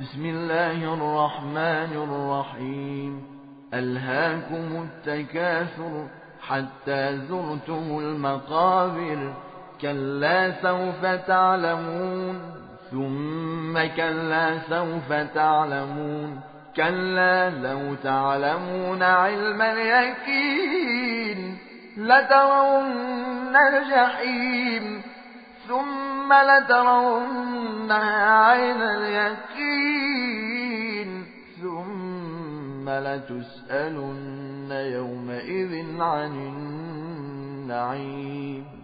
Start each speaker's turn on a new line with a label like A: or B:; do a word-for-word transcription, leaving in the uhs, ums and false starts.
A: بسم الله الرحمن الرحيم ألهاكم التكاثر حتى زرتم المقابر كلا سوف تعلمون ثم كلا سوف تعلمون كلا لو تعلمون علم اليقين لترون الجحيم ثم لترونها عين اليقين ثم لتسألن يومئذ عن النعيم